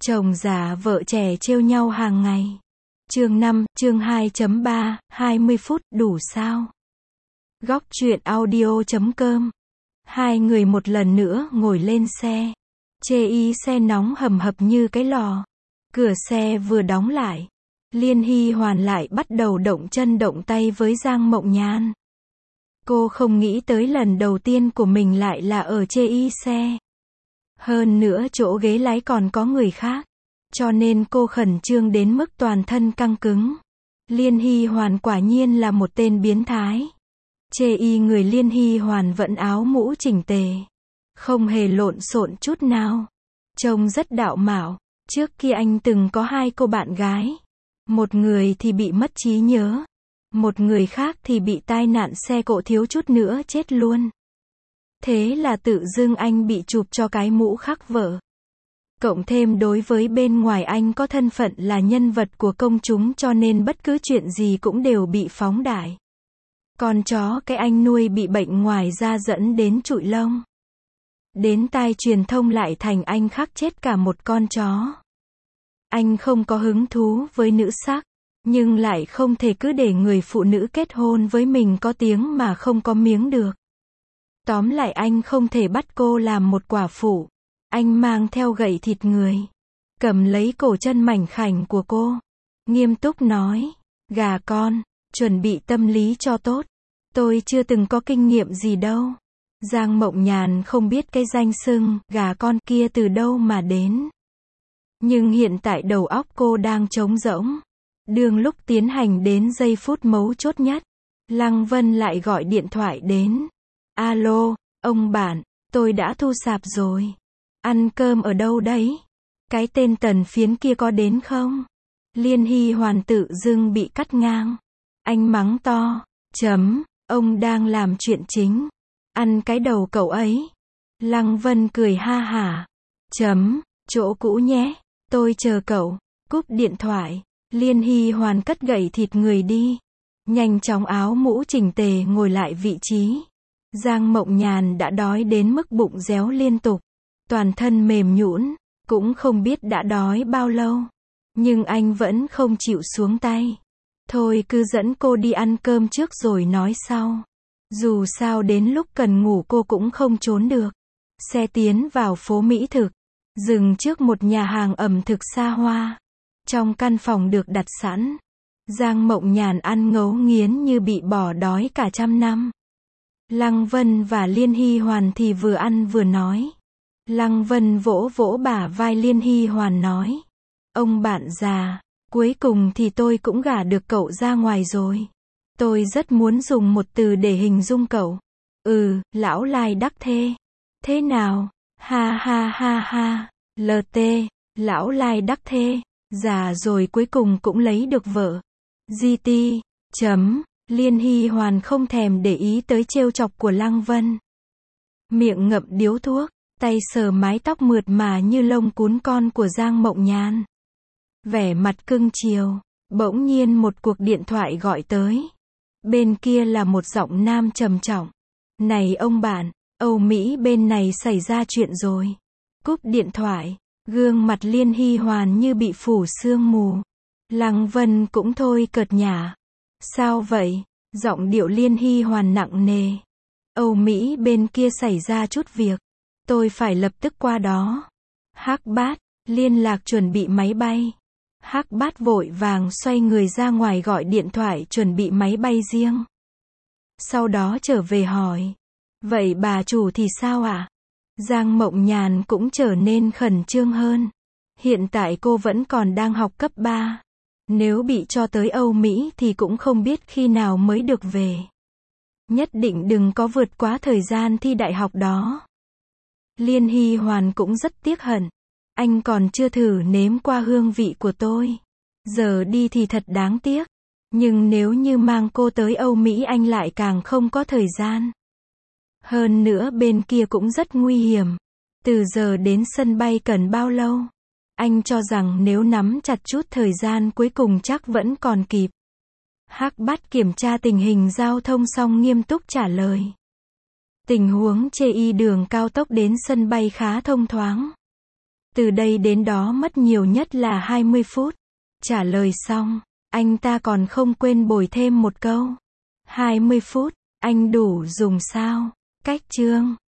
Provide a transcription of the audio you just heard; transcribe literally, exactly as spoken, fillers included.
Chồng già vợ trẻ trêu nhau hàng ngày. Chương năm, chương hai chấm ba, hai mươi phút, đủ sao? Góc truyện audio chấm com. Hai người một lần nữa ngồi lên xe. Chê y xe nóng hầm hập như cái lò. Cửa xe vừa đóng lại. Liên Hy Hoàn lại bắt đầu động chân động tay với Giang Mộng Nhan. Cô không nghĩ tới lần đầu tiên của mình lại là ở chê y xe. Hơn nữa chỗ ghế lái còn có người khác. Cho nên cô khẩn trương đến mức toàn thân căng cứng. Liên Hy Hoàn quả nhiên là một tên biến thái. Chê y người Liên Hy Hoàn vẫn áo mũ chỉnh tề. Không hề lộn xộn chút nào. Trông rất đạo mạo. Trước kia anh từng có hai cô bạn gái. Một người thì bị mất trí nhớ. Một người khác thì bị tai nạn xe cộ thiếu chút nữa chết luôn. Thế là tự dưng anh bị chụp cho cái mũ khắc vợ. Cộng thêm đối với bên ngoài anh có thân phận là nhân vật của công chúng cho nên bất cứ chuyện gì cũng đều bị phóng đại. Con chó cái anh nuôi bị bệnh ngoài da dẫn đến trụi lông. Đến tai truyền thông lại thành anh khắc chết cả một con chó. Anh không có hứng thú với nữ sắc, nhưng lại không thể cứ để người phụ nữ kết hôn với mình có tiếng mà không có miếng được. Tóm lại anh không thể bắt cô làm một quả phụ. Anh mang theo gậy thịt người, cầm lấy cổ chân mảnh khảnh của cô, nghiêm túc nói, gà con, chuẩn bị tâm lý cho tốt. Tôi chưa từng có kinh nghiệm gì đâu. Giang Mộng Nhàn không biết cái danh xưng gà con kia từ đâu mà đến. Nhưng hiện tại đầu óc cô đang trống rỗng. Đường lúc tiến hành đến giây phút mấu chốt nhất, Lăng Vân lại gọi điện thoại đến. Alo, ông bản, tôi đã thu sạp rồi. Ăn cơm ở đâu đấy? Cái tên Tần Phiến kia có đến không? Liên Hy Hoàn tự dưng bị cắt ngang. Anh mắng to, chấm, ông đang làm chuyện chính. Ăn cái đầu cậu ấy. Lăng Vân cười ha hả. Chấm, chỗ cũ nhé, tôi chờ cậu. Cúp điện thoại. Liên Hy Hoàn cất gậy thịt người đi. Nhanh chóng áo mũ chỉnh tề ngồi lại vị trí. Giang Mộng Nhàn đã đói đến mức bụng réo liên tục. Toàn thân mềm nhũn, cũng không biết đã đói bao lâu. Nhưng anh vẫn không chịu xuống tay. Thôi cứ dẫn cô đi ăn cơm trước rồi nói sau. Dù sao đến lúc cần ngủ cô cũng không trốn được. Xe tiến vào phố Mỹ Thực. Dừng trước một nhà hàng ẩm thực xa hoa. Trong căn phòng được đặt sẵn. Giang Mộng Nhàn ăn ngấu nghiến như bị bỏ đói cả trăm năm. Lăng Vân và Liên Hy Hoàn thì vừa ăn vừa nói. Lăng Vân vỗ vỗ bả vai Liên Hy Hoàn nói. Ông bạn già, cuối cùng thì tôi cũng gả được cậu ra ngoài rồi. Tôi rất muốn dùng một từ để hình dung cậu. Ừ, lão lai đắc thê. Thế nào? Ha ha ha ha. lờ tê, lão lai đắc thê. Già rồi cuối cùng cũng lấy được vợ. giê tê, chấm, Liên Hy Hoàn không thèm để ý tới trêu chọc của Lăng Vân. Miệng ngậm điếu thuốc, tay sờ mái tóc mượt mà như lông cún con của Giang Mộng Nhan. Vẻ mặt cưng chiều, bỗng nhiên một cuộc điện thoại gọi tới. Bên kia là một giọng nam trầm trọng. Này ông bạn, Âu Mỹ bên này xảy ra chuyện rồi. Cúp điện thoại, gương mặt Liên Hy Hoàn như bị phủ sương mù. Lăng Vân cũng thôi cợt nhả. Sao vậy? Giọng điệu Liên Hy Hoàn nặng nề. Âu Mỹ bên kia xảy ra chút việc. Tôi phải lập tức qua đó. Hắc Bát, liên lạc chuẩn bị máy bay. Hắc Bát vội vàng xoay người ra ngoài gọi điện thoại chuẩn bị máy bay riêng. Sau đó trở về hỏi. Vậy bà chủ thì sao ạ? À? Giang Mộng Nhàn cũng trở nên khẩn trương hơn. Hiện tại cô vẫn còn đang học cấp ba. Nếu bị cho tới Âu Mỹ thì cũng không biết khi nào mới được về. Nhất định đừng có vượt quá thời gian thi đại học đó. Liên Hy Hoàn cũng rất tiếc hận. Anh còn chưa thử nếm qua hương vị của tôi. Giờ đi thì thật đáng tiếc. Nhưng nếu như mang cô tới Âu Mỹ anh lại càng không có thời gian. Hơn nữa bên kia cũng rất nguy hiểm. Từ giờ đến sân bay cần bao lâu? Anh cho rằng nếu nắm chặt chút thời gian cuối cùng chắc vẫn còn kịp. Hắc Bát kiểm tra tình hình giao thông xong nghiêm túc trả lời. Tình huống chê y đường cao tốc đến sân bay khá thông thoáng. Từ đây đến đó mất nhiều nhất là hai mươi phút. Trả lời xong, anh ta còn không quên bồi thêm một câu. hai mươi phút, anh đủ dùng sao? Cách chương